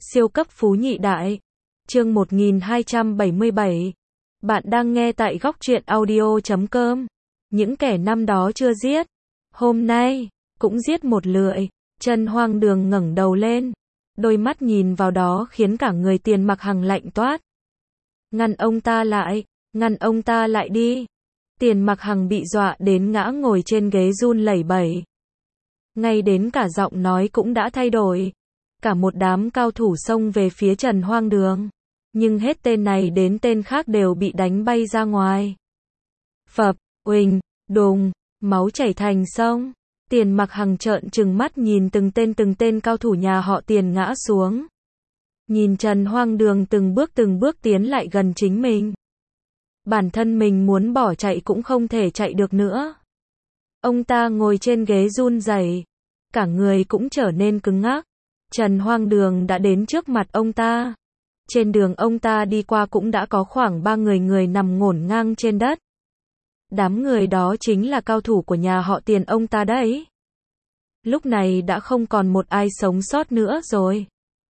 Siêu cấp phú nhị đại. Chương 1277. Bạn đang nghe tại góc truyện audio.com. Những kẻ năm đó chưa giết, hôm nay cũng giết một lượt. Trần Hoang Đường ngẩng đầu lên, đôi mắt nhìn vào đó khiến cả người Tiền Mặc Hằng lạnh toát. Ngăn ông ta lại đi. Tiền Mặc Hằng bị dọa đến ngã ngồi trên ghế run lẩy bẩy. Ngay đến cả giọng nói cũng đã thay đổi. Cả một đám cao thủ xông về phía Trần Hoang Đường, nhưng hết tên này đến tên khác đều bị đánh bay ra ngoài. Phập, uỳnh, đùng, máu chảy thành sông. Tiền Mặc Hằng trợn trừng mắt nhìn từng tên cao thủ nhà họ Tiền ngã xuống. Nhìn Trần Hoang Đường từng bước tiến lại gần chính mình. Bản thân mình muốn bỏ chạy cũng không thể chạy được nữa. Ông ta ngồi trên ghế run rẩy, cả người cũng trở nên cứng ngắc. Trần Hoang Đường đã đến trước mặt ông ta. Trên đường ông ta đi qua cũng đã có khoảng 3 người nằm ngổn ngang trên đất. Đám người đó chính là cao thủ của nhà họ Tiền ông ta đấy. Lúc này đã không còn một ai sống sót nữa rồi.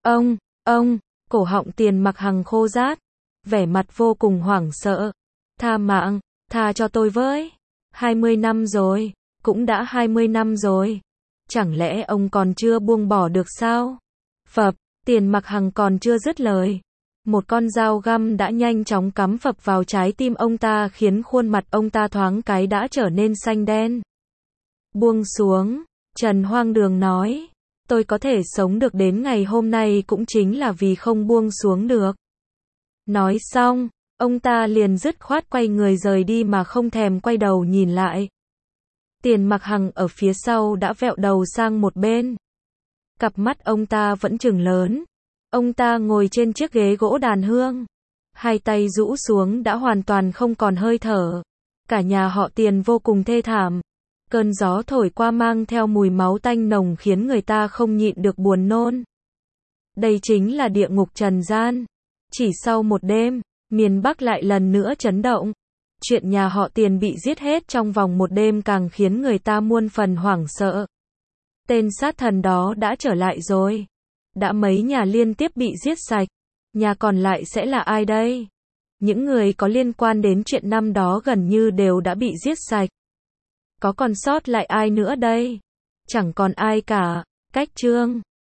Ông, cổ họng Tiền Mặc Hằng khô rát, vẻ mặt vô cùng hoảng sợ. Tha mạng, tha cho tôi với. 20 năm rồi, cũng đã 20 năm rồi. Chẳng lẽ ông còn chưa buông bỏ được sao? Phập, Tiền Mặc Hằng còn chưa dứt lời. Một con dao găm đã nhanh chóng cắm phập vào trái tim ông ta khiến khuôn mặt ông ta thoáng cái đã trở nên xanh đen. Buông xuống, Trần Hoang Đường nói. Tôi có thể sống được đến ngày hôm nay cũng chính là vì không buông xuống được. Nói xong, ông ta liền dứt khoát quay người rời đi mà không thèm quay đầu nhìn lại. Tiền Mặc Hằng ở phía sau đã vẹo đầu sang một bên. Cặp mắt ông ta vẫn trừng lớn. Ông ta ngồi trên chiếc ghế gỗ đàn hương. Hai tay rũ xuống đã hoàn toàn không còn hơi thở. Cả nhà họ Tiền vô cùng thê thảm. Cơn gió thổi qua mang theo mùi máu tanh nồng khiến người ta không nhịn được buồn nôn. Đây chính là địa ngục trần gian. Chỉ sau một đêm, miền Bắc lại lần nữa chấn động. Chuyện nhà họ Tiền bị giết hết trong vòng một đêm càng khiến người ta muôn phần hoảng sợ. Tên sát thần đó đã trở lại rồi. Đã mấy nhà liên tiếp bị giết sạch. Nhà còn lại sẽ là ai đây? Những người có liên quan đến chuyện năm đó gần như đều đã bị giết sạch. Có còn sót lại ai nữa đây? Chẳng còn ai cả. Cách chương